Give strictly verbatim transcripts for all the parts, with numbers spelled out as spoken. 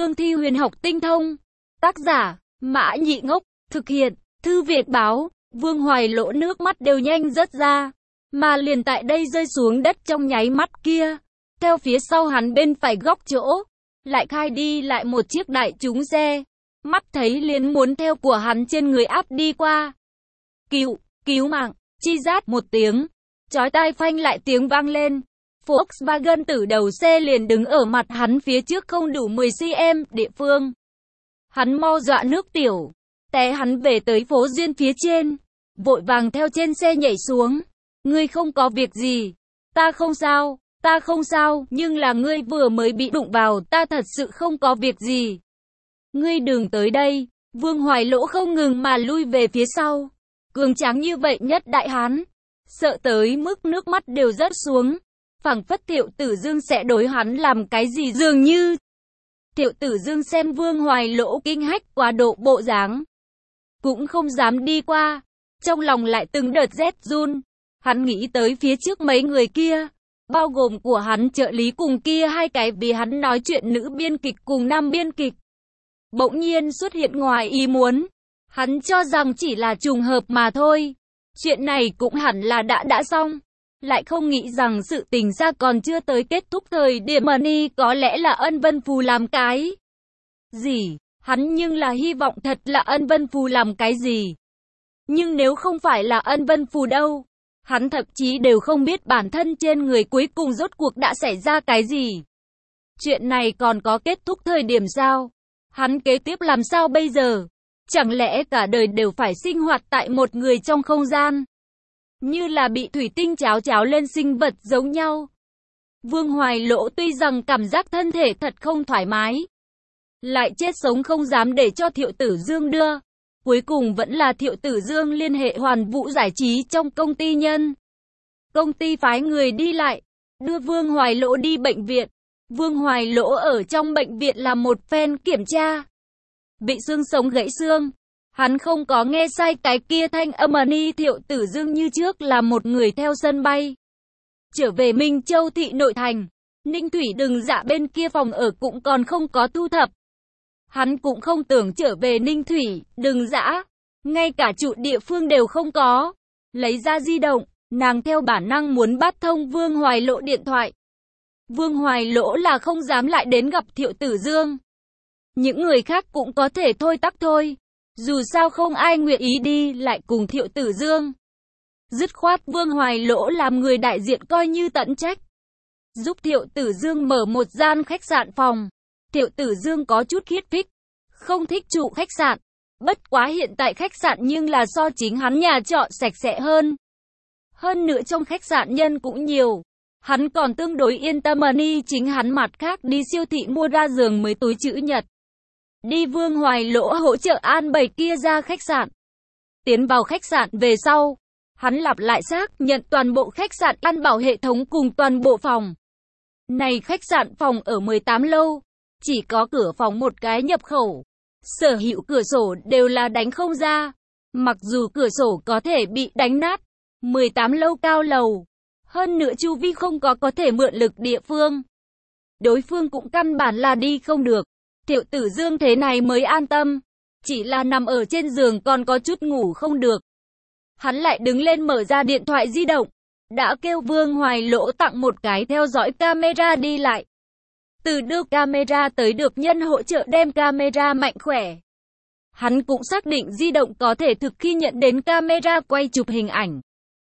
Cương thi huyền học tinh thông. Tác giả, Mã Nhị Ngốc, thực hiện, Thư Việt báo. Vương Hoài Lỗ nước mắt đều nhanh rớt ra, mà liền tại đây rơi xuống đất trong nháy mắt kia. Theo phía sau hắn bên phải góc chỗ, lại khai đi lại một chiếc đại trúng xe. Mắt thấy liền muốn theo của hắn trên người áp đi qua. Cứu, cứu mạng, chi rát một tiếng, chói tai phanh lại tiếng vang lên. Volkswagen từ đầu xe liền đứng ở mặt hắn phía trước không đủ mười xăng-ti-mét địa phương. Hắn mau dọa nước tiểu, té hắn về tới phố Duyên phía trên, vội vàng theo trên xe nhảy xuống. Ngươi không có việc gì, ta không sao, ta không sao, nhưng là ngươi vừa mới bị đụng vào, ta thật sự không có việc gì. Ngươi đừng tới đây. Vương Hoài Lỗ không ngừng mà lui về phía sau. Cường tráng như vậy nhất đại hán, sợ tới mức nước mắt đều rớt xuống, phảng phất Thiệu Tử Dương sẽ đối hắn làm cái gì dường như. Thiệu Tử Dương xem Vương Hoài Lỗ kinh hách quá độ bộ dáng, cũng không dám đi qua, trong lòng lại từng đợt rét run. Hắn nghĩ tới phía trước mấy người kia, bao gồm của hắn trợ lý cùng kia hai cái vì hắn nói chuyện nữ biên kịch cùng nam biên kịch. Bỗng nhiên xuất hiện ngoài ý muốn, hắn cho rằng chỉ là trùng hợp mà thôi. Chuyện này cũng hẳn là đã đã xong, lại không nghĩ rằng sự tình ra còn chưa tới kết thúc thời điểm mà ni có lẽ là Ân Vân Phù làm cái gì. Hắn nhưng là hy vọng thật là Ân Vân Phù làm cái gì. Nhưng nếu không phải là Ân Vân Phù đâu, hắn thậm chí đều không biết bản thân trên người cuối cùng rốt cuộc đã xảy ra cái gì. Chuyện này còn có kết thúc thời điểm sao? Hắn kế tiếp làm sao bây giờ? Chẳng lẽ cả đời đều phải sinh hoạt tại một người trong không gian, như là bị thủy tinh cháo cháo lên sinh vật giống nhau? Vương Hoài Lỗ tuy rằng cảm giác thân thể thật không thoải mái, lại chết sống không dám để cho Thiệu Tử Dương đưa. Cuối cùng vẫn là Thiệu Tử Dương liên hệ Hoàn Vũ giải trí trong công ty nhân. Công ty phái người đi lại, đưa Vương Hoài Lỗ đi bệnh viện. Vương Hoài Lỗ ở trong bệnh viện làm một phen kiểm tra, bị xương sống gãy xương. Hắn không có nghe sai cái kia thanh âm ni Thiệu Tử Dương như trước là một người theo sân bay trở về Minh Châu thị nội thành. Ninh Thủy Đừng Dạ bên kia phòng ở cũng còn không có thu thập. Hắn cũng không tưởng trở về Ninh Thủy Đừng Dạ, ngay cả trụ địa phương đều không có. Lấy ra di động, nàng theo bản năng muốn bắt thông Vương Hoài Lỗ điện thoại. Vương Hoài Lỗ là không dám lại đến gặp Thiệu Tử Dương. Những người khác cũng có thể thôi tắc thôi, dù sao không ai nguyện ý đi lại cùng Thiệu Tử Dương. Dứt khoát Vương Hoài Lỗ làm người đại diện coi như tận trách, giúp Thiệu Tử Dương mở một gian khách sạn phòng. Thiệu Tử Dương có chút khiết phích, không thích trụ khách sạn. Bất quá hiện tại khách sạn nhưng là so chính hắn nhà trọ sạch sẽ hơn. Hơn nữa trong khách sạn nhân cũng nhiều, hắn còn tương đối yên tâm ni chính hắn mặt khác đi siêu thị mua ra giường mới túi chữ nhật. Đi Vương Hoài Lỗ hỗ trợ an bày kia ra khách sạn. Tiến vào khách sạn về sau, hắn lặp lại xác nhận toàn bộ khách sạn ăn bảo hệ thống cùng toàn bộ phòng. Này khách sạn phòng ở mười tám lâu, chỉ có cửa phòng một cái nhập khẩu. Sở hữu cửa sổ đều là đánh không ra, mặc dù cửa sổ có thể bị đánh nát. mười tám lâu cao lầu, hơn nữa chu vi không có có thể mượn lực địa phương. Đối phương cũng căn bản là đi không được. Thiệu Tử Dương thế này mới an tâm, chỉ là nằm ở trên giường còn có chút ngủ không được. Hắn lại đứng lên mở ra điện thoại di động, đã kêu Vương Hoài Lỗ tặng một cái theo dõi camera đi lại. Từ đưa camera tới được nhân hỗ trợ đem camera mạnh khỏe. Hắn cũng xác định di động có thể thực khi nhận đến camera quay chụp hình ảnh.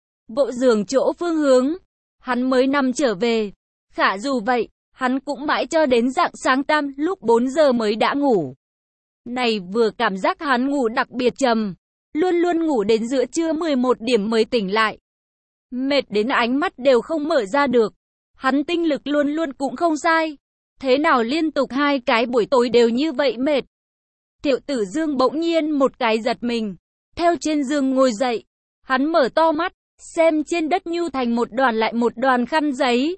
Bộ giường chỗ phương hướng, hắn mới nằm trở về. Khả dù vậy, hắn cũng mãi cho đến rạng sáng tam lúc bốn giờ mới đã ngủ. Này vừa cảm giác hắn ngủ đặc biệt trầm, luôn luôn ngủ đến giữa trưa mười một điểm mới tỉnh lại. Mệt đến ánh mắt đều không mở ra được. Hắn tinh lực luôn luôn cũng không sai. Thế nào liên tục hai cái buổi tối đều như vậy mệt? Thiệu Tử Dương bỗng nhiên một cái giật mình, theo trên giường ngồi dậy. Hắn mở to mắt, xem trên đất nhu thành một đoàn lại một đoàn khăn giấy.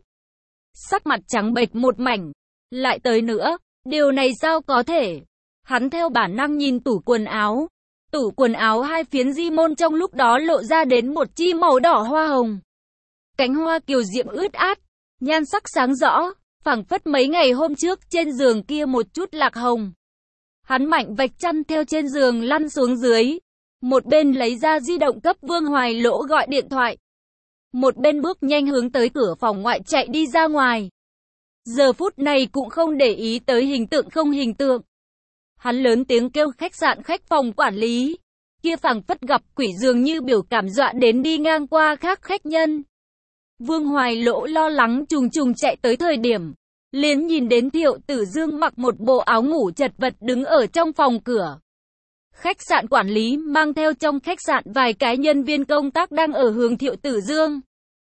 Sắc mặt trắng bệch một mảnh. Lại tới nữa, điều này sao có thể? Hắn theo bản năng nhìn tủ quần áo. Tủ quần áo hai phiến di môn trong lúc đó lộ ra đến một chi màu đỏ hoa hồng. Cánh hoa kiều diễm ướt át, nhan sắc sáng rõ, phảng phất mấy ngày hôm trước trên giường kia một chút lạc hồng. Hắn mạnh vạch chăn theo trên giường lăn xuống dưới, một bên lấy ra di động cấp Vương Hoài Lỗ gọi điện thoại, một bên bước nhanh hướng tới cửa phòng ngoại chạy đi ra ngoài. Giờ phút này cũng không để ý tới hình tượng không hình tượng. Hắn lớn tiếng kêu khách sạn khách phòng quản lý, kia phảng phất gặp quỷ dường như biểu cảm dọa đến đi ngang qua khác khách nhân. Vương Hoài Lỗ lo lắng trùng trùng chạy tới thời điểm, liền nhìn đến Thiệu Tử Dương mặc một bộ áo ngủ chật vật đứng ở trong phòng cửa. Khách sạn quản lý mang theo trong khách sạn vài cái nhân viên công tác đang ở hướng Thiệu Tử Dương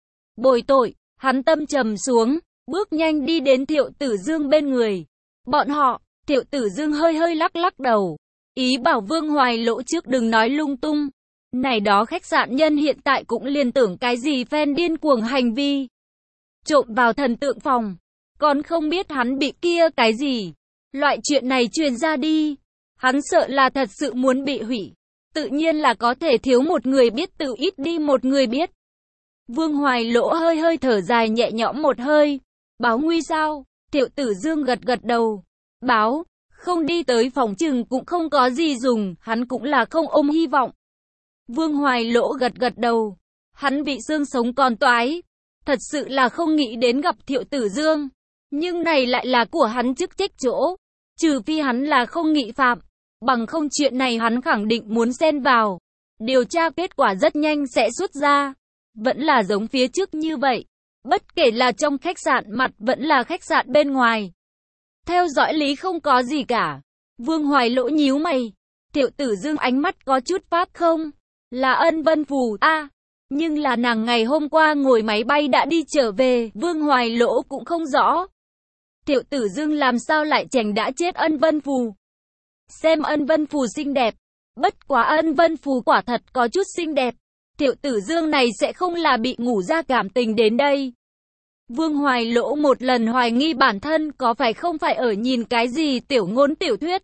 bồi tội, hắn tâm trầm xuống, bước nhanh đi đến Thiệu Tử Dương bên người. Bọn họ, Thiệu Tử Dương hơi hơi lắc lắc đầu, ý bảo Vương Hoài Lỗ trước đừng nói lung tung. Này đó khách sạn nhân hiện tại cũng liên tưởng cái gì phen điên cuồng hành vi. Trộm vào thần tượng phòng, còn không biết hắn bị kia cái gì. Loại chuyện này truyền ra đi, hắn sợ là thật sự muốn bị hủy. Tự nhiên là có thể thiếu một người biết tự ít đi một người biết. Vương Hoài Lỗ hơi hơi thở dài nhẹ nhõm một hơi. Báo nguy sao? Thiệu Tử Dương gật gật đầu. Báo, không đi tới phòng chừng cũng không có gì dùng, hắn cũng là không ôm hy vọng. Vương Hoài Lỗ gật gật đầu. Hắn bị xương sống còn toái. Thật sự là không nghĩ đến gặp Thiệu Tử Dương. Nhưng này lại là của hắn chức trách chỗ. Trừ phi hắn là không nghị phạm. Bằng không chuyện này hắn khẳng định muốn xen vào. Điều tra kết quả rất nhanh sẽ xuất ra. Vẫn là giống phía trước như vậy. Bất kể là trong khách sạn mặt vẫn là khách sạn bên ngoài. Theo dõi lý không có gì cả. Vương Hoài Lỗ nhíu mày. Thiệu Tử Dương ánh mắt có chút phát không? Là Ân Vân Phù a à, nhưng là nàng ngày hôm qua ngồi máy bay đã đi trở về, Vương Hoài Lỗ cũng không rõ. Thiệu Tử Dương làm sao lại chảnh đã chết Ân Vân Phù? Xem Ân Vân Phù xinh đẹp, bất quá Ân Vân Phù quả thật có chút xinh đẹp. Thiệu Tử Dương này sẽ không là bị ngủ ra cảm tình đến đây. Vương Hoài Lỗ một lần hoài nghi bản thân có phải không phải ở nhìn cái gì tiểu ngôn tiểu thuyết.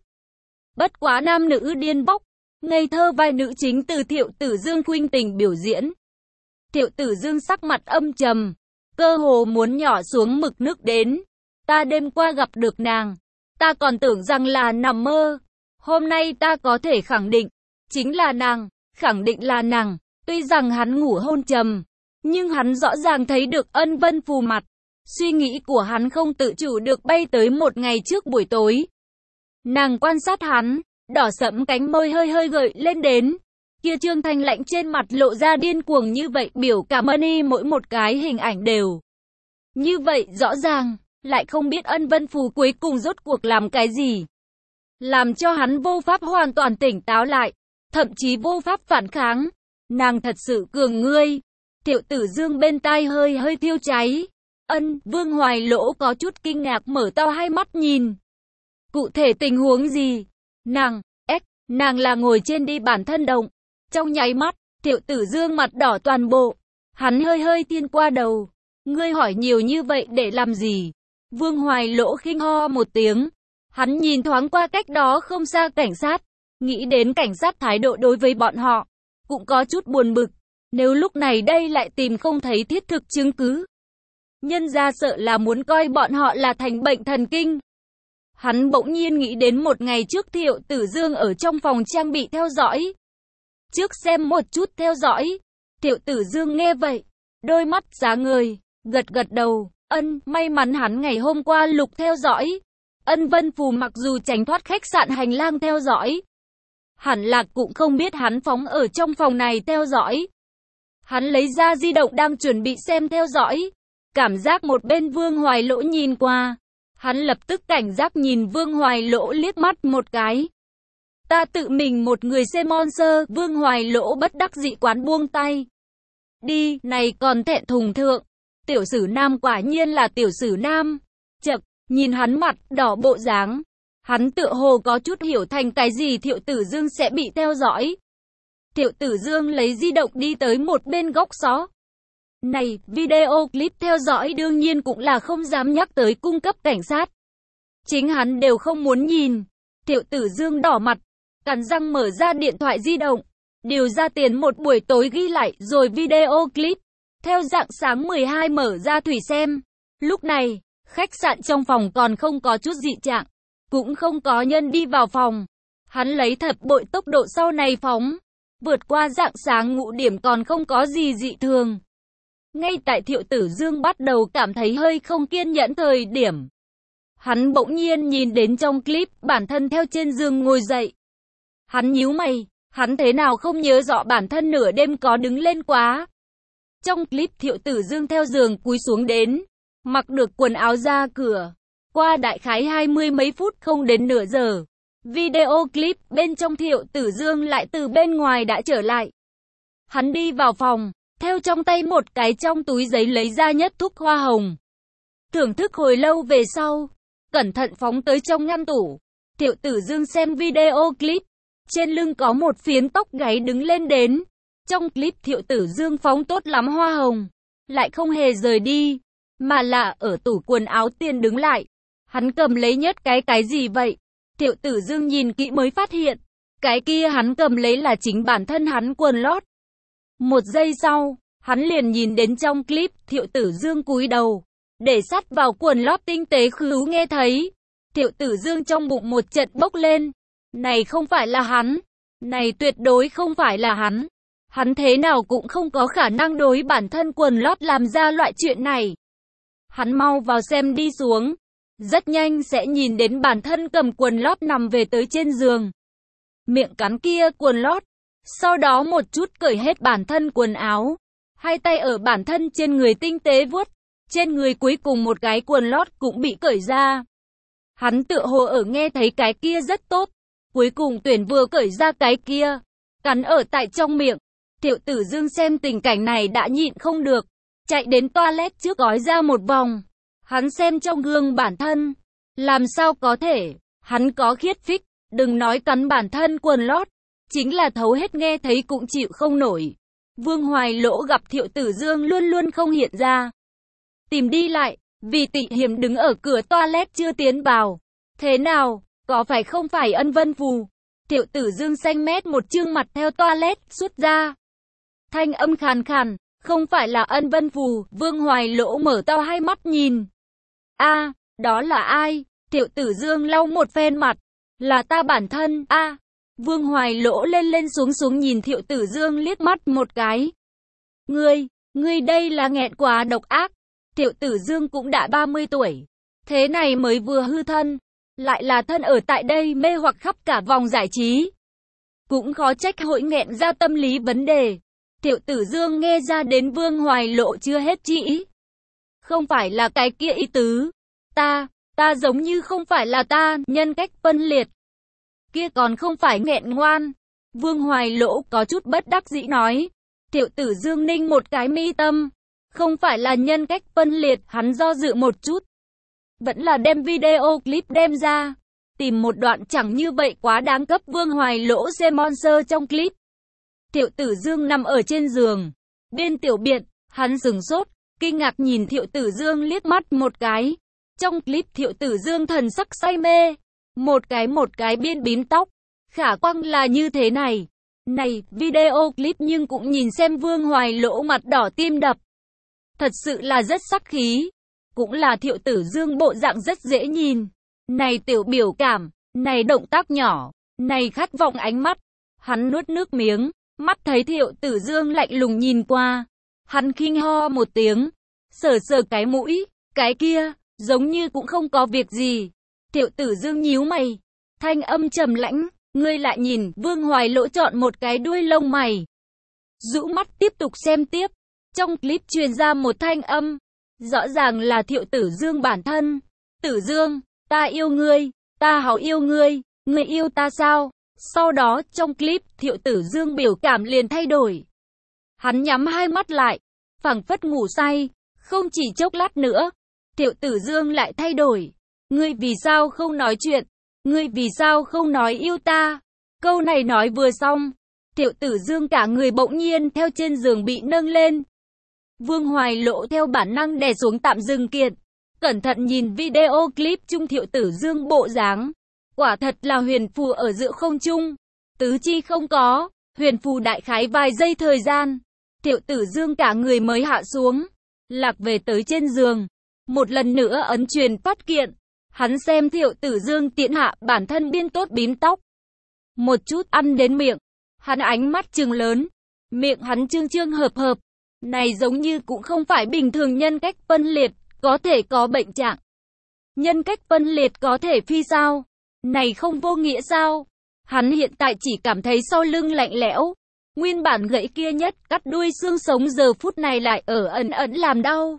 Bất quá nam nữ điên bóc, ngây thơ vai nữ chính từ Thiệu Tử Dương khuynh tình biểu diễn. Thiệu Tử Dương sắc mặt âm trầm, cơ hồ muốn nhỏ xuống mực nước đến. Ta đêm qua gặp được nàng, ta còn tưởng rằng là nằm mơ. Hôm nay ta có thể khẳng định, chính là nàng, khẳng định là nàng. Tuy rằng hắn ngủ hôn trầm, nhưng hắn rõ ràng thấy được Ân Vân Phù mặt. Suy nghĩ của hắn không tự chủ được bay tới một ngày trước buổi tối. Nàng quan sát hắn, đỏ sẫm cánh môi hơi hơi gợi lên đến. Kia trương thanh lạnh trên mặt lộ ra điên cuồng như vậy, biểu cảm ân y mỗi một cái hình ảnh đều như vậy rõ ràng, lại không biết Ân Vân Phù cuối cùng rốt cuộc làm cái gì. Làm cho hắn vô pháp hoàn toàn tỉnh táo lại, thậm chí vô pháp phản kháng. Nàng thật sự cường ngươi. Thiệu Tử Dương bên tai hơi hơi thiêu cháy. Ân, Vương Hoài Lỗ có chút kinh ngạc mở to hai mắt nhìn. Cụ thể tình huống gì? Nàng, ếch, nàng là ngồi trên đi bản thân động. Trong nháy mắt, Thiệu Tử Dương mặt đỏ toàn bộ. Hắn hơi hơi tiên qua đầu. Ngươi hỏi nhiều như vậy để làm gì? Vương Hoài Lỗ khinh ho một tiếng. Hắn nhìn thoáng qua cách đó không xa cảnh sát. Nghĩ đến cảnh sát thái độ đối với bọn họ. Cũng có chút buồn bực. Nếu lúc này đây lại tìm không thấy thiết thực chứng cứ. Nhân ra sợ là muốn coi bọn họ là thành bệnh thần kinh. Hắn bỗng nhiên nghĩ đến một ngày trước Thiệu Tử Dương ở trong phòng trang bị theo dõi. Trước xem một chút theo dõi. Thiệu Tử Dương nghe vậy, đôi mắt sáng ngời, gật gật đầu. Ân, may mắn hắn ngày hôm qua lục theo dõi. Ân Vân Phù mặc dù tránh thoát khách sạn hành lang theo dõi, hẳn là cũng không biết hắn phóng ở trong phòng này theo dõi. Hắn lấy ra di động đang chuẩn bị xem theo dõi. Cảm giác một bên Vương Hoài Lỗ nhìn qua. Hắn lập tức cảnh giác nhìn Vương Hoài Lỗ liếc mắt một cái. Ta tự mình một người xem monster. Vương Hoài Lỗ bất đắc dĩ quán buông tay. Đi, này còn thẹn thùng thượng. Tiểu sử nam quả nhiên là tiểu sử nam. Chậc, nhìn hắn mặt đỏ bộ dáng. Hắn tựa hồ có chút hiểu thành cái gì Thiệu Tử Dương sẽ bị theo dõi. Thiệu Tử Dương lấy di động đi tới một bên góc xó. Này, video clip theo dõi đương nhiên cũng là không dám nhắc tới cung cấp cảnh sát. Chính hắn đều không muốn nhìn. Thiệu Tử Dương đỏ mặt, cắn răng mở ra điện thoại di động. Điều ra tiền một buổi tối ghi lại rồi video clip. Theo dạng sáng mười hai mở ra thủy xem. Lúc này, Khách sạn trong phòng còn không có chút dị trạng, cũng không có nhân đi vào phòng. Hắn lấy thập bội tốc độ sau này phóng, vượt qua rạng sáng ngũ điểm còn không có gì dị thường. Ngay tại Thiệu Tử Dương bắt đầu cảm thấy hơi không kiên nhẫn thời điểm, hắn bỗng nhiên nhìn đến trong clip bản thân theo trên giường ngồi dậy. Hắn nhíu mày, hắn thế nào không nhớ rõ bản thân nửa đêm có đứng lên quá. Trong clip Thiệu Tử Dương theo giường cúi xuống đến, mặc được quần áo ra cửa. Qua đại khái hai mươi mấy phút không đến nửa giờ, video clip bên trong Thiệu Tử Dương lại từ bên ngoài đã trở lại. Hắn đi vào phòng, theo trong tay một cái trong túi giấy lấy ra nhất thuốc hoa hồng. Thưởng thức hồi lâu về sau, cẩn thận phóng tới trong ngăn tủ. Thiệu Tử Dương xem video clip, trên lưng có một phiến tóc gáy đứng lên đến. Trong clip Thiệu Tử Dương phóng tốt lắm hoa hồng, lại không hề rời đi, mà là ở tủ quần áo tiền đứng lại. Hắn cầm lấy nhất cái cái gì vậy? Thiệu Tử Dương nhìn kỹ mới phát hiện, cái kia hắn cầm lấy là chính bản thân hắn quần lót. Một giây sau, hắn liền nhìn đến trong clip Thiệu Tử Dương cúi đầu, để sát vào quần lót tinh tế khứu nghe thấy. Thiệu Tử Dương trong bụng một trận bốc lên. Này không phải là hắn. Này tuyệt đối không phải là hắn. Hắn thế nào cũng không có khả năng đối bản thân quần lót làm ra loại chuyện này. Hắn mau vào xem đi xuống. Rất nhanh sẽ nhìn đến bản thân cầm quần lót nằm về tới trên giường. Miệng cắn kia quần lót. Sau đó một chút cởi hết bản thân quần áo. Hai tay ở bản thân trên người tinh tế vuốt. Trên người cuối cùng một cái quần lót cũng bị cởi ra. Hắn tựa hồ ở nghe thấy cái kia rất tốt. Cuối cùng tuyển vừa cởi ra cái kia. Cắn ở tại trong miệng. Thiệu Tử Dương xem tình cảnh này đã nhịn không được. Chạy đến toilet trước gói ra một vòng. Hắn xem trong gương bản thân. Làm sao có thể. Hắn có khiết phích. Đừng nói cắn bản thân quần lót. Chính là thấu hết nghe thấy cũng chịu không nổi. Vương Hoài Lỗ gặp Thiệu Tử Dương luôn luôn không hiện ra. Tìm đi lại. Vì Tị Hiểm đứng ở cửa toilet chưa tiến vào. Thế nào? Có phải không phải Ân Vân Phù? Thiệu Tử Dương xanh mét một trương mặt theo toilet xuất ra. Thanh âm khàn khàn. Không phải là Ân Vân Phù. Vương Hoài Lỗ mở to hai mắt nhìn. A, đó là ai? Thiệu Tử Dương lau một phen mặt. Là ta bản thân. A. Vương Hoài Lỗ lên lên xuống xuống nhìn Thiệu Tử Dương liếc mắt một cái. Ngươi, ngươi đây là nghẹn quá độc ác. Thiệu Tử Dương cũng đã ba mươi tuổi. Thế này mới vừa hư thân. Lại là thân ở tại đây mê hoặc khắp cả vòng giải trí. Cũng khó trách hội nghẹn ra tâm lý vấn đề. Thiệu Tử Dương nghe ra đến Vương Hoài Lộ chưa hết chi ý. Không phải là cái kia ý tứ. Ta, ta giống như không phải là ta, nhân cách phân liệt. Kia còn không phải nghẹn ngoan. Vương Hoài Lỗ có chút bất đắc dĩ nói. Thiệu Tử Dương ninh một cái mi tâm. Không phải là nhân cách phân liệt, hắn do dự một chút. Vẫn là đem video clip đem ra. Tìm một đoạn chẳng như vậy quá đáng cấp. Vương Hoài Lỗ xem monster trong clip. Thiệu Tử Dương nằm ở trên giường. Bên tiểu biệt, hắn sừng sốt, kinh ngạc nhìn Thiệu Tử Dương liếc mắt một cái. Trong clip Thiệu Tử Dương thần sắc say mê. Một cái một cái biên bím tóc. Khả quang là như thế này. Này, video clip nhưng cũng nhìn xem Vương Hoài Lỗ mặt đỏ tim đập. Thật sự là rất sắc khí. Cũng là Thiệu Tử Dương bộ dạng rất dễ nhìn. Này tiểu biểu cảm, này động tác nhỏ, này khát vọng ánh mắt. Hắn nuốt nước miếng, mắt thấy Thiệu Tử Dương lạnh lùng nhìn qua. Hắn khinh ho một tiếng, sờ sờ cái mũi, cái kia, giống như cũng không có việc gì. Thiệu Tử Dương nhíu mày, thanh âm trầm lãnh, ngươi lại nhìn. Vương Hoài Lỗ chọn một cái đuôi lông mày, rũ mắt tiếp tục xem tiếp. Trong clip truyền ra một thanh âm, rõ ràng là Thiệu Tử Dương bản thân. Tử Dương, ta yêu ngươi, ta hảo yêu ngươi, ngươi yêu ta sao? Sau đó trong clip Thiệu Tử Dương biểu cảm liền thay đổi. Hắn nhắm hai mắt lại, phảng phất ngủ say. Không chỉ chốc lát nữa, Thiệu Tử Dương lại thay đổi. Ngươi vì sao không nói chuyện? Ngươi vì sao không nói yêu ta? Câu này nói vừa xong, Thiệu Tử Dương cả người bỗng nhiên theo trên giường bị nâng lên. Vương Hoài Lỗ theo bản năng đè xuống tạm dừng kiện. Cẩn thận nhìn video clip trung Thiệu Tử Dương bộ dáng. Quả thật là huyền phù ở giữa không trung. Tứ chi không có, huyền phù đại khái vài giây thời gian. Thiệu Tử Dương cả người mới hạ xuống. Lạc về tới trên giường. Một lần nữa ấn truyền phát kiện. Hắn xem Thiệu Tử Dương tiện hạ bản thân biên tốt bím tóc. Một chút ăn đến miệng. Hắn ánh mắt trừng lớn. Miệng hắn trương trương hợp hợp. Này giống như cũng không phải bình thường nhân cách phân liệt, có thể có bệnh trạng. Nhân cách phân liệt có thể phi sao? Này không vô nghĩa sao? Hắn hiện tại chỉ cảm thấy sau lưng lạnh lẽo. Nguyên bản gãy kia nhất cắt đuôi xương sống giờ phút này lại ở ẩn ẩn làm đau.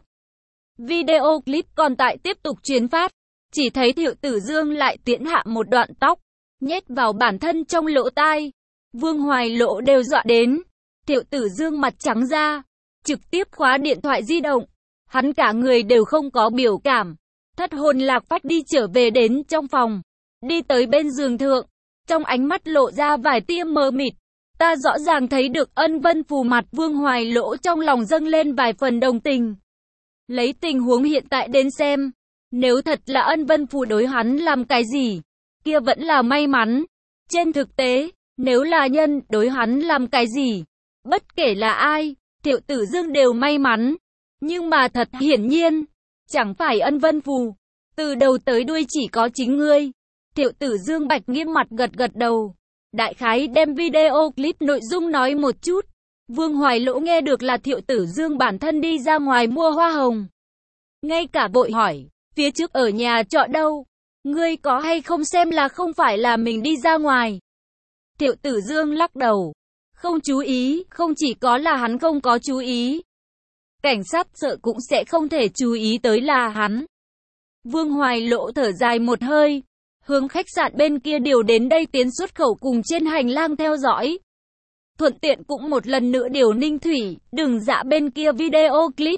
Video clip còn tại tiếp tục truyền phát. Chỉ thấy Thiệu Tử Dương lại tiễn hạ một đoạn tóc, nhét vào bản thân trong lỗ tai. Vương Hoài Lỗ đều dọa đến. Thiệu Tử Dương mặt trắng ra, trực tiếp khóa điện thoại di động. Hắn cả người đều không có biểu cảm. Thất hồn lạc phách đi trở về đến trong phòng. Đi tới bên giường thượng. Trong ánh mắt lộ ra vài tia mờ mịt. Ta rõ ràng thấy được Ân Vân Phù mặt. Vương Hoài Lỗ trong lòng dâng lên vài phần đồng tình. Lấy tình huống hiện tại đến xem. Nếu thật là Ân Vân Phù đối hắn làm cái gì, kia vẫn là may mắn. Trên thực tế, nếu là nhân đối hắn làm cái gì, bất kể là ai, Thiệu Tử Dương đều may mắn. Nhưng mà thật hiển nhiên, chẳng phải Ân Vân Phù. Từ đầu tới đuôi chỉ có chính ngươi. Thiệu Tử Dương bạch nghiêm mặt gật gật đầu. Đại khái đem video clip nội dung nói một chút. Vương Hoài Lỗ nghe được là Thiệu Tử Dương bản thân đi ra ngoài mua hoa hồng. Ngay cả vội hỏi, phía trước ở nhà trọ đâu? Ngươi có hay không xem là không phải là mình đi ra ngoài? Thiệu Tử Dương lắc đầu. Không chú ý, không chỉ có là hắn không có chú ý. Cảnh sát sợ cũng sẽ không thể chú ý tới là hắn. Vương Hoài Lỗ thở dài một hơi. Hướng khách sạn bên kia điều đến đây tiến xuất khẩu cùng trên hành lang theo dõi. Thuận tiện cũng một lần nữa điều Ninh Thủy, đừng dã bên kia video clip.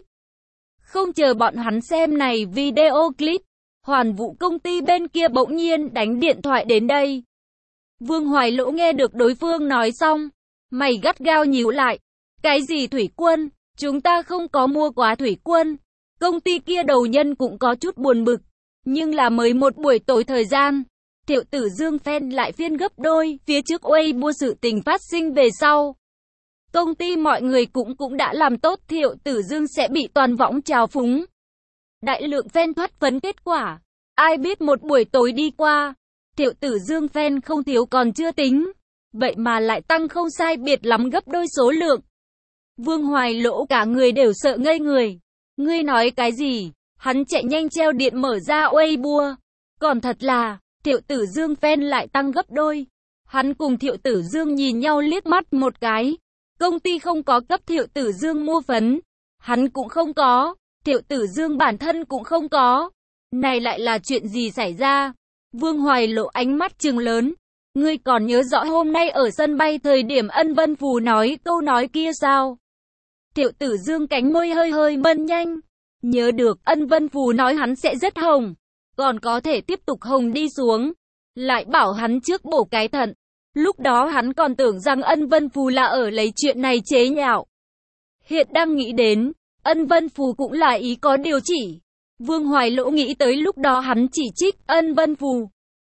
Không chờ bọn hắn xem này video clip, Hoàn Vũ công ty bên kia bỗng nhiên đánh điện thoại đến đây. Vương Hoài Lỗ nghe được đối phương nói xong, mày gắt gao nhíu lại. Cái gì thủy quân? Chúng ta không có mua quá thủy quân. Công ty kia đầu nhân cũng có chút buồn bực. Nhưng là mới một buổi tối thời gian, Thiệu Tử Dương fan lại phiên gấp đôi, phía trước Weibo sự tình phát sinh về sau. Công ty mọi người cũng cũng đã làm tốt Thiệu Tử Dương sẽ bị toàn võng trào phúng. Đại lượng fan thoát phấn kết quả. Ai biết một buổi tối đi qua, Thiệu Tử Dương fan không thiếu còn chưa tính. Vậy mà lại tăng không sai biệt lắm gấp đôi số lượng. Vương Hoài Lỗ cả người đều sợ ngây người. Ngươi nói cái gì? Hắn chạy nhanh treo điện mở ra Weibo. Còn thật là, Thiệu Tử Dương fan lại tăng gấp đôi. Hắn cùng Thiệu Tử Dương nhìn nhau liếc mắt một cái. Công ty không có cấp Thiệu Tử Dương mua phấn. Hắn cũng không có. Thiệu Tử Dương bản thân cũng không có. Này lại là chuyện gì xảy ra? Vương Hoài Lộ ánh mắt trừng lớn. Ngươi còn nhớ rõ hôm nay ở sân bay thời điểm Ân Vân Phù nói câu nói kia sao? Thiệu Tử Dương cánh môi hơi hơi mân nhanh. Nhớ được Ân Vân Phù nói hắn sẽ rất hồng. Còn có thể tiếp tục hồng đi xuống. Lại bảo hắn trước bổ cái thận. Lúc đó hắn còn tưởng rằng Ân Vân Phù là ở lấy chuyện này chế nhạo. Hiện đang nghĩ đến, Ân Vân Phù cũng là ý có điều chỉ. Vương Hoài Lỗ nghĩ tới lúc đó hắn chỉ trích Ân Vân Phù.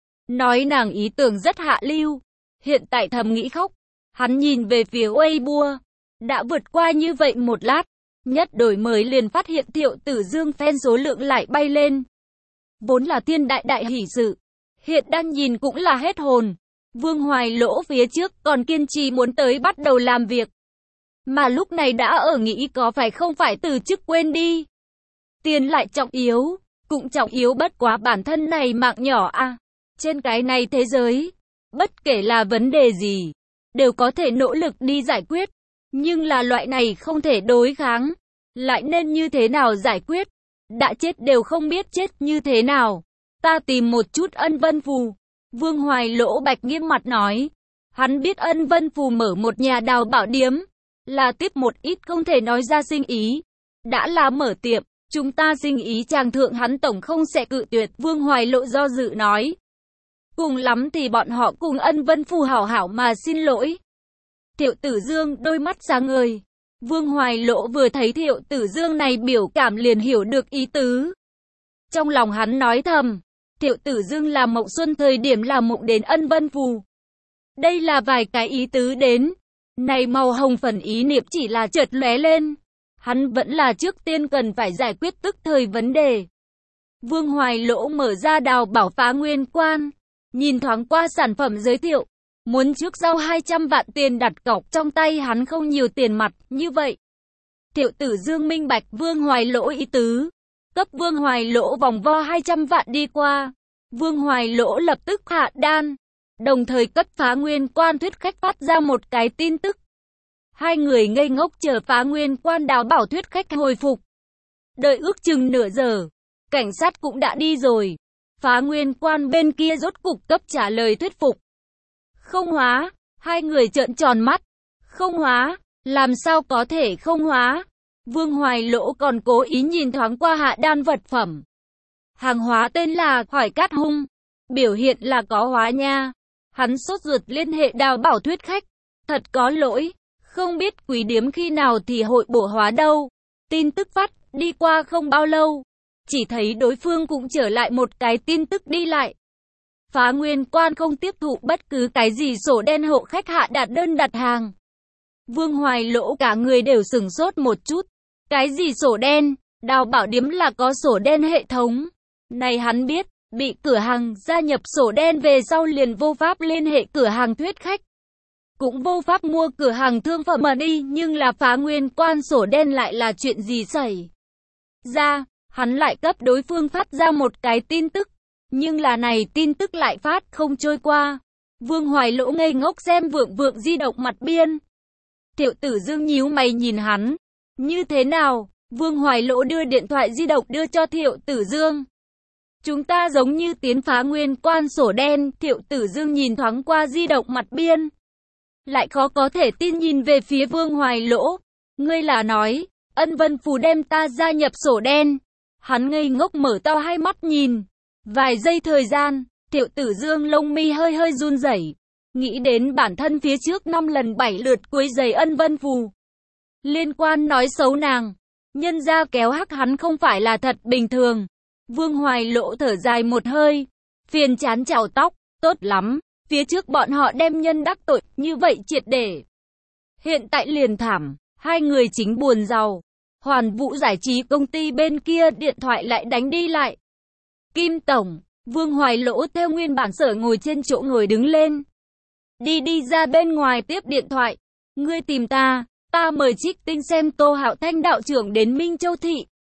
Nói nàng ý tưởng rất hạ lưu. Hiện tại thầm nghĩ khóc. Hắn nhìn về phía Weibo. Đã vượt qua như vậy một lát. Nhất đổi mới liền phát hiện Thiệu Tử Dương fan số lượng lại bay lên. Vốn là thiên đại đại hỷ sự. Hiện đang nhìn cũng là hết hồn. Vương Hoài Lỗ phía trước còn kiên trì muốn tới bắt đầu làm việc. Mà lúc này đã ở nghĩ có phải không phải từ chức quên đi. Tiền lại trọng yếu. Cũng trọng yếu bất quá bản thân này mạng nhỏ à. Trên cái này thế giới, bất kể là vấn đề gì, đều có thể nỗ lực đi giải quyết. Nhưng là loại này không thể đối kháng. Lại nên như thế nào giải quyết? Đã chết đều không biết chết như thế nào. Ta tìm một chút Ân Vân Phù. Vương Hoài Lỗ bạch nghiêm mặt nói. Hắn biết Ân Vân Phù mở một nhà đào bảo điếm. Là tiếp một ít không thể nói ra sinh ý. Đã là mở tiệm, chúng ta sinh ý chàng thượng hắn tổng không sẽ cự tuyệt. Vương Hoài Lỗ do dự nói. Cùng lắm thì bọn họ cùng Ân Vân Phù hảo hảo mà xin lỗi. Thiệu Tử Dương đôi mắt sáng ngời. Vương Hoài Lỗ vừa thấy Thiệu Tử Dương này biểu cảm liền hiểu được ý tứ. Trong lòng hắn nói thầm. Thiệu Tử Dương là Mộng Xuân thời điểm là mộng đến Ân Vân Phù. Đây là vài cái ý tứ đến. Này màu hồng phần ý niệm chỉ là chợt lóe lên. Hắn vẫn là trước tiên cần phải giải quyết tức thời vấn đề. Vương Hoài Lỗ mở ra đào bảo Phá Nguyên Quan, nhìn thoáng qua sản phẩm giới thiệu, muốn trước giao hai trăm vạn tiền đặt cọc, trong tay hắn không nhiều tiền mặt như vậy. Thiệu Tử Dương minh bạch Vương Hoài Lỗ ý tứ, cấp Vương Hoài Lỗ vòng vo hai trăm vạn đi qua. Vương Hoài Lỗ lập tức hạ đan, đồng thời cấp Phá Nguyên Quan thuyết khách phát ra một cái tin tức. Hai người ngây ngốc chờ Phá Nguyên Quan đào bảo thuyết khách hồi phục. Đợi ước chừng nửa giờ, cảnh sát cũng đã đi rồi. Phá Nguyên Quan bên kia rốt cục cấp trả lời thuyết phục. Không hóa, hai người trợn tròn mắt. Không hóa, làm sao có thể không hóa? Vương Hoài Lỗ còn cố ý nhìn thoáng qua hạ đan vật phẩm. Hàng hóa tên là Hỏi Cát Hung, biểu hiện là có hóa nha. Hắn sốt ruột liên hệ đào bảo thuyết khách. Thật có lỗi, không biết quý điếm khi nào thì hội bổ hóa đâu. Tin tức phát đi qua không bao lâu, chỉ thấy đối phương cũng trở lại một cái tin tức đi lại. Phá Nguyên Quan không tiếp thụ bất cứ cái gì sổ đen hộ khách hạ đạt đơn đặt hàng. Vương Hoài Lỗ cả người đều sửng sốt một chút. Cái gì sổ đen? Đào bảo điếm là có sổ đen hệ thống. Này hắn biết, bị cửa hàng gia nhập sổ đen về sau liền vô pháp liên hệ cửa hàng thuyết khách. Cũng vô pháp mua cửa hàng thương phẩm mà đi, nhưng là Phá Nguyên Quan sổ đen lại là chuyện gì xảy ra? Hắn lại cấp đối phương phát ra một cái tin tức, nhưng là này tin tức lại phát không trôi qua. Vương Hoài Lỗ ngây ngốc xem vượng vượng di động mặt biên. Thiệu Tử Dương nhíu mày nhìn hắn. Như thế nào? Vương Hoài Lỗ đưa điện thoại di động đưa cho Thiệu Tử Dương. Chúng ta giống như tiến Phá Nguyên Quan sổ đen. Thiệu Tử Dương nhìn thoáng qua di động mặt biên, lại khó có thể tin nhìn về phía Vương Hoài Lỗ. Ngươi là nói, Ân Vân Phù đem ta gia nhập sổ đen? Hắn ngây ngốc mở to hai mắt nhìn. Vài giây thời gian, Thiệu Tử Dương lông mi hơi hơi run rẩy, nghĩ đến bản thân phía trước năm lần bảy lượt quấy rầy Ân Vân Phù, liên quan nói xấu nàng, nhân ra kéo hắc hắn không phải là thật bình thường. Vương Hoài Lỗ thở dài một hơi, phiền chán chào tóc, tốt lắm, phía trước bọn họ đem nhân đắc tội, như vậy triệt để. Hiện tại liền thảm, hai người chính buồn giàu. Hoàn Vũ Giải trí công ty bên kia điện thoại lại đánh đi lại. Kim Tổng, Vương Hoài Lỗ theo nguyên bản sở ngồi trên chỗ ngồi đứng lên. Đi đi ra bên ngoài tiếp điện thoại. Ngươi tìm ta, ta mời Trích Tinh xem Tô Hạo Thanh đạo trưởng đến Minh Châu Thị.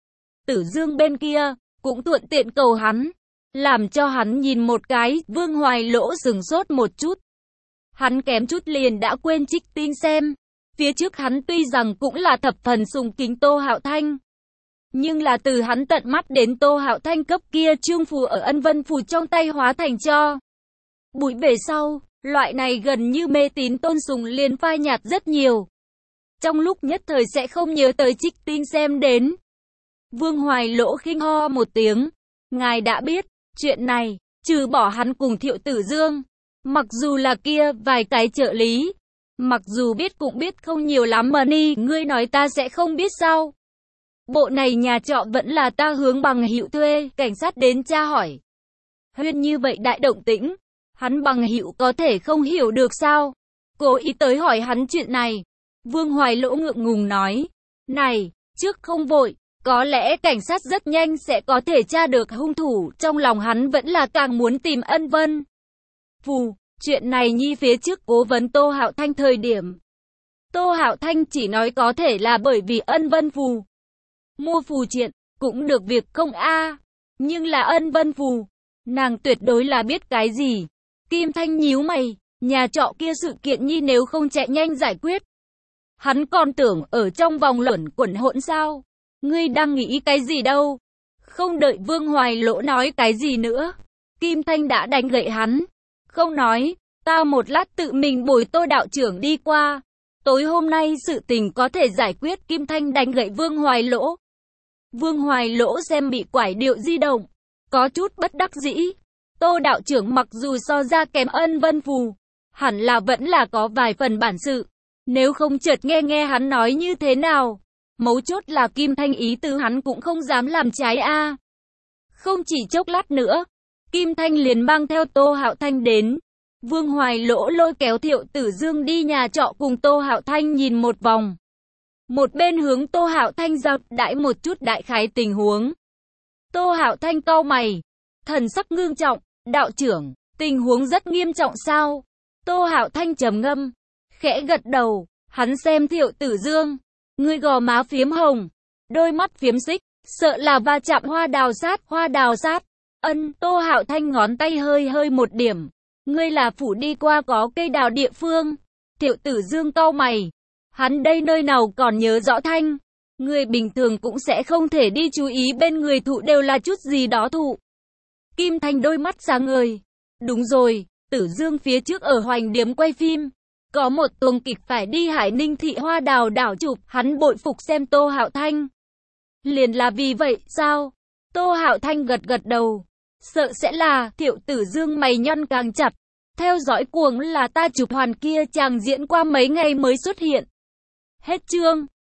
Tử Dương bên kia, cũng thuận tiện cầu hắn. Làm cho hắn nhìn một cái, Vương Hoài Lỗ sừng sốt một chút. Hắn kém chút liền đã quên Trích Tinh xem. Phía trước hắn tuy rằng cũng là thập phần sùng kính Tô Hạo Thanh, nhưng là từ hắn tận mắt đến Tô Hạo Thanh cấp kia trương phù ở Ân Vân Phù trong tay hóa thành cho bụi về sau, loại này gần như mê tín tôn sùng liền phai nhạt rất nhiều. Trong lúc nhất thời sẽ không nhớ tới Trích Tinh xem đến. Vương Hoài Lỗ khinh ho một tiếng. Ngài đã biết, chuyện này, trừ bỏ hắn cùng Thiệu Tử Dương, mặc dù là kia vài cái trợ lý, mặc dù biết cũng biết không nhiều lắm mà ni, ngươi nói ta sẽ không biết sao? Bộ này nhà trọ vẫn là ta hướng bằng hữu thuê, cảnh sát đến tra hỏi. Huyên như vậy đại động tĩnh, hắn bằng hữu có thể không hiểu được sao? Cố ý tới hỏi hắn chuyện này. Vương Hoài Lỗ ngượng ngùng nói, này, trước không vội, có lẽ cảnh sát rất nhanh sẽ có thể tra được hung thủ, trong lòng hắn vẫn là càng muốn tìm Ân Vân Phù. Chuyện này nhi phía trước cố vấn Tô Hạo Thanh thời điểm, Tô Hạo Thanh chỉ nói có thể là bởi vì Ân Vân Phù mua phù triện, cũng được việc không a. Nhưng là Ân Vân Phù, nàng tuyệt đối là biết cái gì. Kim Thanh nhíu mày, nhà trọ kia sự kiện nhi nếu không chạy nhanh giải quyết, hắn còn tưởng ở trong vòng luẩn quẩn hỗn sao? Ngươi đang nghĩ cái gì đâu? Không đợi Vương Hoài Lỗ nói cái gì nữa, Kim Thanh đã đánh gậy hắn. Không nói, ta một lát tự mình bồi Tô đạo trưởng đi qua. Tối hôm nay sự tình có thể giải quyết. Kim Thanh đánh gậy Vương Hoài Lỗ. Vương Hoài Lỗ xem bị quải điệu di động, có chút bất đắc dĩ. Tô đạo trưởng mặc dù so ra kém Ân Vân Phù, hẳn là vẫn là có vài phần bản sự. Nếu không chợt nghe nghe hắn nói như thế nào. Mấu chốt là Kim Thanh ý tứ hắn cũng không dám làm trái a. Không chỉ chốc lát nữa, Kim Thanh liền mang theo Tô Hạo Thanh đến. Vương Hoài Lỗ lôi kéo Thiệu Tử Dương đi nhà trọ cùng Tô Hạo Thanh nhìn một vòng. Một bên hướng Tô Hạo Thanh giao đãi một chút đại khái tình huống. Tô Hạo Thanh cau mày, thần sắc ngưng trọng, đạo trưởng, tình huống rất nghiêm trọng sao? Tô Hạo Thanh trầm ngâm, khẽ gật đầu, hắn xem Thiệu Tử Dương, người gò má phiếm hồng, đôi mắt phiếm xích, sợ là va chạm hoa đào sát, hoa đào sát. Ân, Tô Hạo Thanh ngón tay hơi hơi một điểm, ngươi là phủ đi qua có cây đào địa phương. Thiệu Tử Dương cau mày, hắn đây nơi nào còn nhớ rõ Thanh. Người bình thường cũng sẽ không thể đi chú ý bên người thụ đều là chút gì đó thụ. Kim Thanh đôi mắt sáng ngời. Đúng rồi, Tử Dương phía trước ở Hoành Điếm quay phim. Có một tuồng kịch phải đi Hải Ninh thị hoa đào đảo chụp, hắn bội phục xem Tô Hạo Thanh. Liền là vì vậy, sao? Tô Hạo Thanh gật gật đầu. Sợ sẽ là, Thiệu Tử Dương mày nhăn càng chặt. Theo dõi cuồng là ta chụp hoàn kia chàng diễn qua mấy ngày mới xuất hiện. Hết chương.